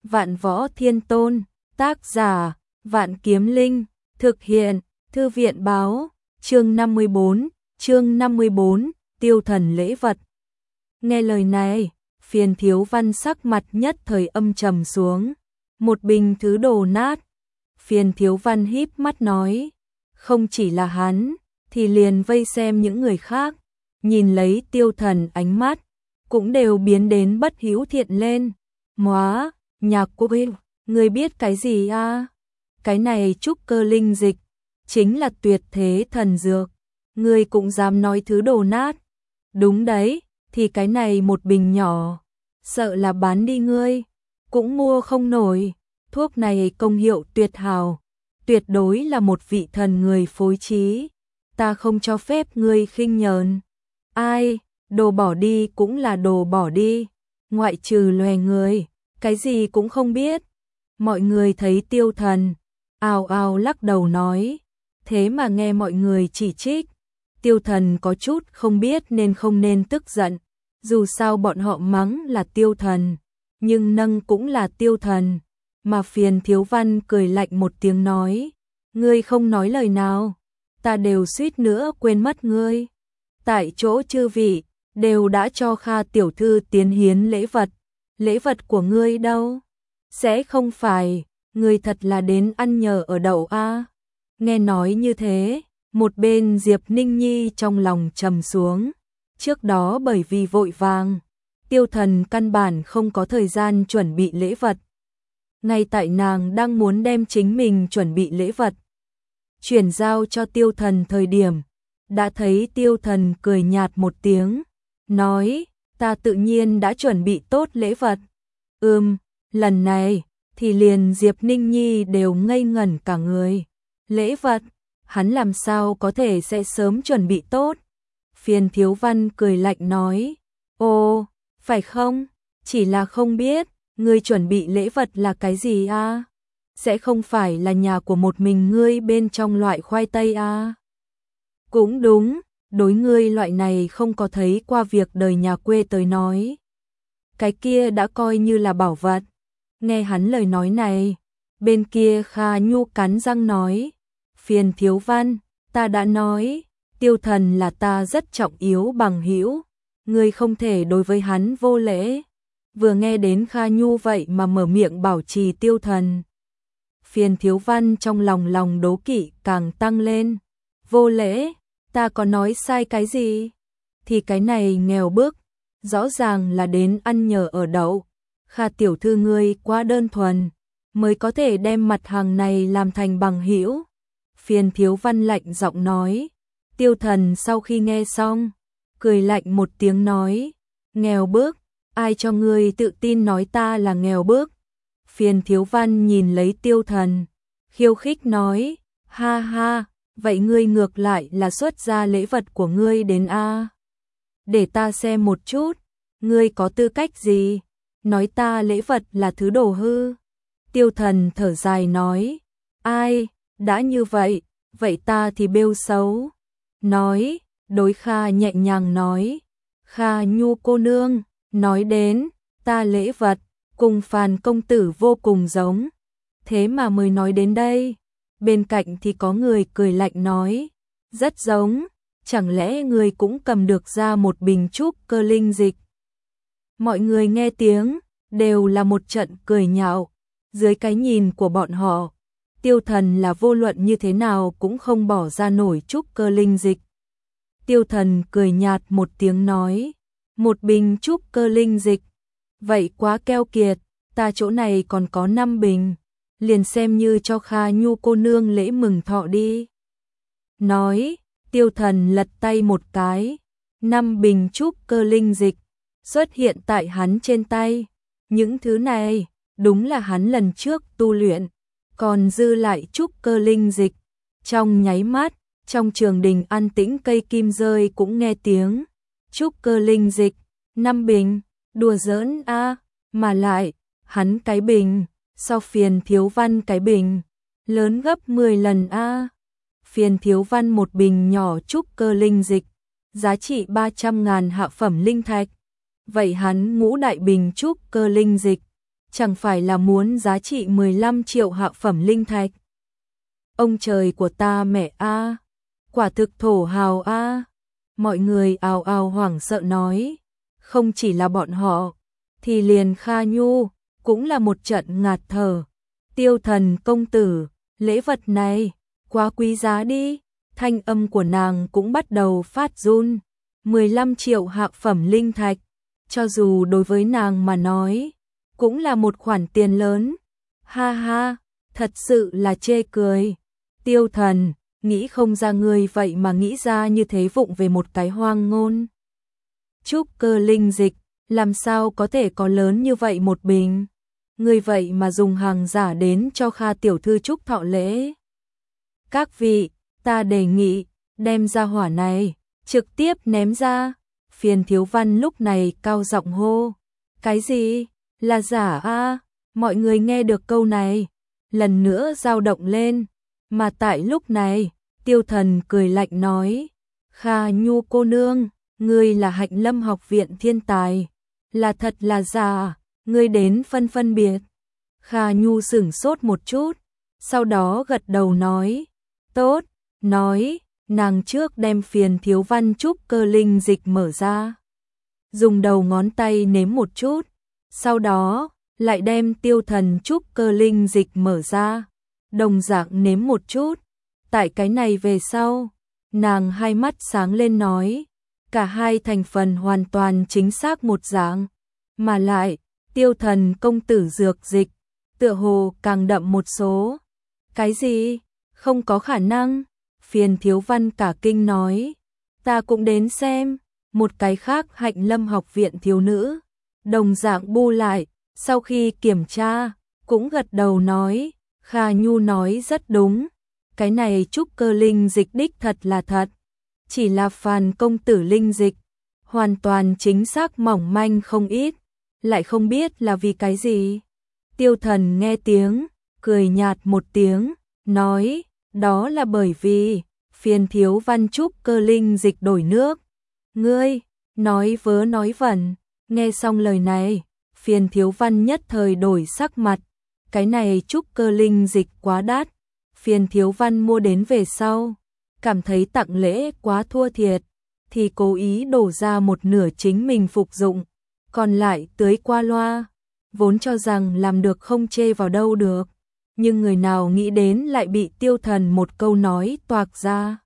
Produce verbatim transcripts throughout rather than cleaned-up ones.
Vạn Võ Thiên Tôn, tác giả, Vạn Kiếm Linh, thực hiện, Thư viện báo, chương năm mươi bốn, chương năm mươi bốn, tiêu thần lễ vật. Nghe lời này, Phiền Thiếu Văn sắc mặt nhất thời âm trầm xuống, một bình thứ đồ nát. Phiền Thiếu Văn híp mắt nói, không chỉ là hắn, thì liền vây xem những người khác, nhìn lấy tiêu thần ánh mắt, cũng đều biến đến bất hữu thiện lên. Móa, Nhạc Quốc Huynh, ngươi biết cái gì a? Cái này trúc cơ linh dịch, chính là tuyệt thế thần dược, ngươi cũng dám nói thứ đồ nát. Đúng đấy, thì cái này một bình nhỏ, sợ là bán đi ngươi, cũng mua không nổi. Thuốc này công hiệu tuyệt hảo, tuyệt đối là một vị thần người phối trí, ta không cho phép ngươi khinh nhờn. Ai, đồ bỏ đi cũng là đồ bỏ đi, ngoại trừ loè người, cái gì cũng không biết. Mọi người thấy tiêu thần, ào ào lắc đầu nói, thế mà nghe mọi người chỉ trích. Tiêu thần có chút không biết nên không nên tức giận, dù sao bọn họ mắng là tiêu thần, nhưng nâng cũng là tiêu thần. Mà Phiền Thiếu Văn cười lạnh một tiếng nói, ngươi không nói lời nào, ta đều suýt nữa quên mất ngươi. Tại chỗ chư vị, đều đã cho Kha tiểu thư tiến hiến lễ vật, lễ vật của ngươi đâu? Sẽ không phải, ngươi thật là đến ăn nhờ ở đậu a? Nghe nói như thế, một bên Diệp Ninh Nhi trong lòng trầm xuống, trước đó bởi vì vội vàng, tiêu thần căn bản không có thời gian chuẩn bị lễ vật. Ngay tại nàng đang muốn đem chính mình chuẩn bị lễ vật chuyển giao cho tiêu thần thời điểm, đã thấy tiêu thần cười nhạt một tiếng, nói, ta tự nhiên đã chuẩn bị tốt lễ vật. Ừm, lần này, thì liền Diệp Ninh Nhi đều ngây ngẩn cả người. Lễ vật, hắn làm sao có thể sẽ sớm chuẩn bị tốt? Phiền Thiếu Văn cười lạnh nói, ồ, phải không? Chỉ là không biết, ngươi chuẩn bị lễ vật là cái gì a? Sẽ không phải là nhà của một mình ngươi bên trong loại khoai tây a? Cũng đúng, đối ngươi loại này không có thấy qua việc đời nhà quê tới nói. Cái kia đã coi như là bảo vật. Nghe hắn lời nói này, bên kia Kha Nhu cắn răng nói, Phiền Thiếu Văn, ta đã nói, tiêu thần là ta rất trọng yếu bằng hữu, ngươi không thể đối với hắn vô lễ. Vừa nghe đến Kha Nhu vậy mà mở miệng bảo trì tiêu thần, Phiền Thiếu Văn trong lòng lòng đố kỵ càng tăng lên. Vô lễ, ta có nói sai cái gì? Thì cái này nghèo bức, rõ ràng là đến ăn nhờ ở đậu. Kha tiểu thư ngươi quá đơn thuần, mới có thể đem mặt hàng này làm thành bằng hữu. Phiền Thiếu Văn lạnh giọng nói. Tiêu thần sau khi nghe xong, cười lạnh một tiếng nói, nghèo bức, ai cho ngươi tự tin nói ta là nghèo bức? Phiền Thiếu Văn nhìn lấy tiêu thần, khiêu khích nói, ha ha, vậy ngươi ngược lại là xuất ra lễ vật của ngươi đến a? Để ta xem một chút, ngươi có tư cách gì? Nói ta lễ vật là thứ đồ hư. Tiêu thần thở dài nói, ai, đã như vậy, vậy ta thì bêu xấu. Nói, đối Kha nhẹ nhàng nói, Kha Nhu cô nương, nói đến, ta lễ vật, cùng Phàn công tử vô cùng giống. Thế mà mới nói đến đây, bên cạnh thì có người cười lạnh nói, rất giống, chẳng lẽ người cũng cầm được ra một bình trúc cơ linh dịch? Mọi người nghe tiếng, đều là một trận cười nhạo, dưới cái nhìn của bọn họ, tiêu thần là vô luận như thế nào cũng không bỏ ra nổi trúc cơ linh dịch. Tiêu thần cười nhạt một tiếng nói, một bình trúc cơ linh dịch, vậy quá keo kiệt, ta chỗ này còn có năm bình, liền xem như cho Kha Nhu cô nương lễ mừng thọ đi. Nói, tiêu thần lật tay một cái, năm bình trúc cơ linh dịch xuất hiện tại hắn trên tay. Những thứ này, đúng là hắn lần trước tu luyện, còn dư lại trúc cơ linh dịch. Trong nháy mắt, trong trường đình an tĩnh, cây kim rơi cũng nghe tiếng. Trúc cơ linh dịch, năm bình, đùa giỡn a, mà lại, hắn cái bình, so Phiền Thiếu Văn cái bình, lớn gấp mười lần a. Phiền Thiếu Văn một bình nhỏ trúc cơ linh dịch, giá trị ba trăm ngàn hạ phẩm linh thạch. Vậy hắn ngũ đại bình trúc cơ linh dịch, chẳng phải là muốn giá trị mười lăm triệu hạ phẩm linh thạch. Ông trời của ta mẹ a, quả thực thổ hào a. Mọi người ào ào hoảng sợ nói, không chỉ là bọn họ, thì liền Kha Nhu cũng là một trận ngạt thở. Tiêu Thần công tử, lễ vật này quá quý giá đi. Thanh âm của nàng cũng bắt đầu phát run. mười lăm triệu hạ phẩm linh thạch, cho dù đối với nàng mà nói, cũng là một khoản tiền lớn. Ha ha, thật sự là chê cười. Tiêu Thần, nghĩ không ra ngươi vậy mà nghĩ ra như thế vụng về một cái hoang ngôn. Trúc cơ linh dịch, làm sao có thể có lớn như vậy một bình? Ngươi vậy mà dùng hàng giả đến cho Kha tiểu thư chúc thọ lễ. Các vị, ta đề nghị, đem ra hỏa này, trực tiếp ném ra. Phiền Thiếu Văn lúc này cao giọng hô. Cái gì? Là giả a? Mọi người nghe được câu này, lần nữa dao động lên. Mà tại lúc này, Tiêu Thần cười lạnh nói, Kha Nhu cô nương, ngươi là Hạnh Lâm học viện thiên tài, là thật là giả, ngươi đến phân phân biệt. Kha Nhu sửng sốt một chút, sau đó gật đầu nói, tốt, nói, nàng trước đem Phiền Thiếu Văn trúc cơ linh dịch mở ra. Dùng đầu ngón tay nếm một chút, sau đó lại đem Tiêu Thần trúc cơ linh dịch mở ra, đồng dạng nếm một chút. Tại cái này về sau, nàng hai mắt sáng lên nói, cả hai thành phần hoàn toàn chính xác một dạng, mà lại, Tiêu Thần công tử dược dịch, tựa hồ càng đậm một số. Cái gì? Không có khả năng. Phiền Thiếu Văn cả kinh nói, ta cũng đến xem. Một cái khác Hạnh Lâm học viện thiếu nữ, đồng dạng bu lại, sau khi kiểm tra, cũng gật đầu nói, Kha Nhu nói rất đúng, cái này trúc cơ linh dịch đích thật là thật, chỉ là Phàn công tử linh dịch, hoàn toàn chính xác mỏng manh không ít, lại không biết là vì cái gì. Tiêu Thần nghe tiếng, cười nhạt một tiếng, nói, đó là bởi vì, Phiền Thiếu Văn trúc cơ linh dịch đổi nước. Ngươi, nói vớ nói vẩn, nghe xong lời này, Phiền Thiếu Văn nhất thời đổi sắc mặt, cái này trúc cơ linh dịch quá đắt, Phiền Thiếu Văn mua đến về sau, cảm thấy tặng lễ quá thua thiệt, thì cố ý đổ ra một nửa chính mình phục dụng, còn lại tưới qua loa, vốn cho rằng làm được không chê vào đâu được, nhưng người nào nghĩ đến lại bị Tiêu Thần một câu nói toạc ra.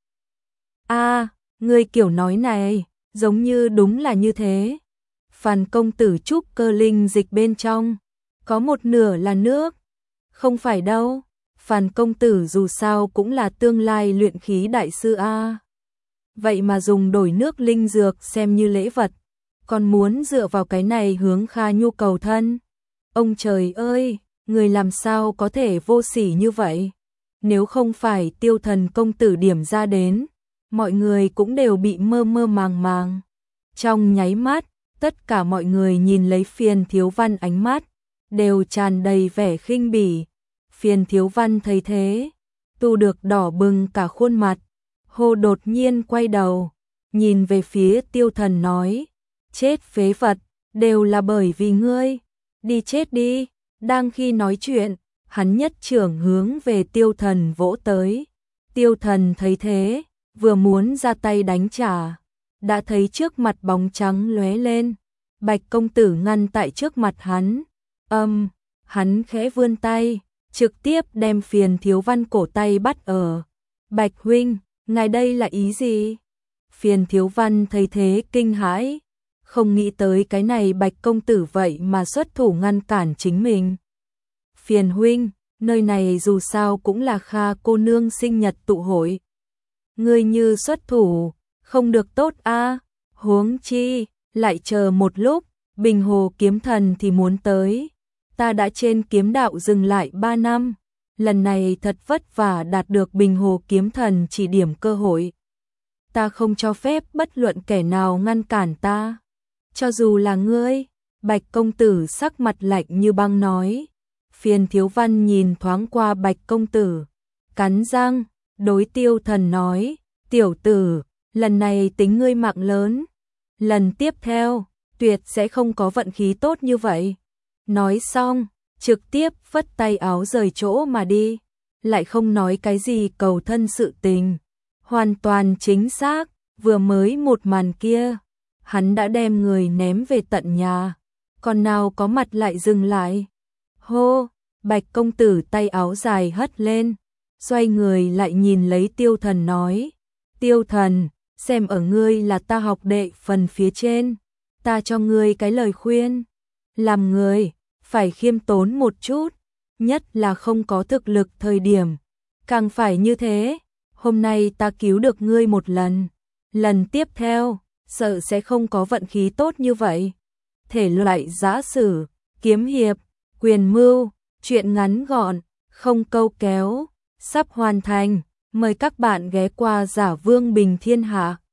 A, ngươi kiểu nói này, giống như đúng là như thế. Phàn công tử trúc cơ linh dịch bên trong, có một nửa là nước. Không phải đâu, Phàn công tử dù sao cũng là tương lai luyện khí đại sư A. Vậy mà dùng đổi nước linh dược xem như lễ vật, còn muốn dựa vào cái này hướng Kha Nhu cầu thân. Ông trời ơi, người làm sao có thể vô sỉ như vậy? Nếu không phải Tiêu Thần công tử điểm ra đến, mọi người cũng đều bị mơ mơ màng màng. Trong nháy mắt, tất cả mọi người nhìn lấy Phiền Thiếu Văn ánh mắt, đều tràn đầy vẻ khinh bỉ. Phiền Thiếu Văn thấy thế, tu được đỏ bừng cả khuôn mặt, hô đột nhiên quay đầu, nhìn về phía Tiêu Thần nói, chết phế vật, đều là bởi vì ngươi, đi chết đi. Đang khi nói chuyện, hắn nhất trưởng hướng về Tiêu Thần vỗ tới. Tiêu Thần thấy thế, vừa muốn ra tay đánh trả, đã thấy trước mặt bóng trắng lóe lên, Bạch công tử ngăn tại trước mặt hắn. Âm, um, hắn khẽ vươn tay, trực tiếp đem Phiền Thiếu Văn cổ tay bắt ở. Bạch huynh, ngài đây là ý gì? Phiền Thiếu Văn thấy thế kinh hãi, không nghĩ tới cái này Bạch công tử vậy mà xuất thủ ngăn cản chính mình. Phiền huynh, nơi này dù sao cũng là Kha cô nương sinh nhật tụ hội. Ngươi như xuất thủ, không được tốt a, huống chi, lại chờ một lúc, Bình Hồ kiếm thần thì muốn tới. Ta đã trên kiếm đạo dừng lại ba năm, lần này thật vất vả đạt được Bình Hồ kiếm thần chỉ điểm cơ hội. Ta không cho phép bất luận kẻ nào ngăn cản ta. Cho dù là ngươi, Bạch công tử sắc mặt lạnh như băng nói. Phiền Thiếu Văn nhìn thoáng qua Bạch công tử, cắn răng, đối Tiêu Thần nói, tiểu tử, lần này tính ngươi mạng lớn, lần tiếp theo, tuyệt sẽ không có vận khí tốt như vậy. Nói xong, trực tiếp phất tay áo rời chỗ mà đi, lại không nói cái gì cầu thân sự tình. Hoàn toàn chính xác, vừa mới một màn kia, hắn đã đem người ném về tận nhà, còn nào có mặt lại dừng lại. Hô, Bạch công tử tay áo dài hất lên, xoay người lại nhìn lấy Tiêu Thần nói, Tiêu Thần, xem ở ngươi là ta học đệ phần phía trên, ta cho ngươi cái lời khuyên, làm người, phải khiêm tốn một chút, nhất là không có thực lực thời điểm, càng phải như thế, hôm nay ta cứu được ngươi một lần, lần tiếp theo, sợ sẽ không có vận khí tốt như vậy. Thể loại giã sử, kiếm hiệp, quyền mưu, truyện ngắn gọn, không câu kéo, sắp hoàn thành, mời các bạn ghé qua Giả Vương Bình Thiên Hạ.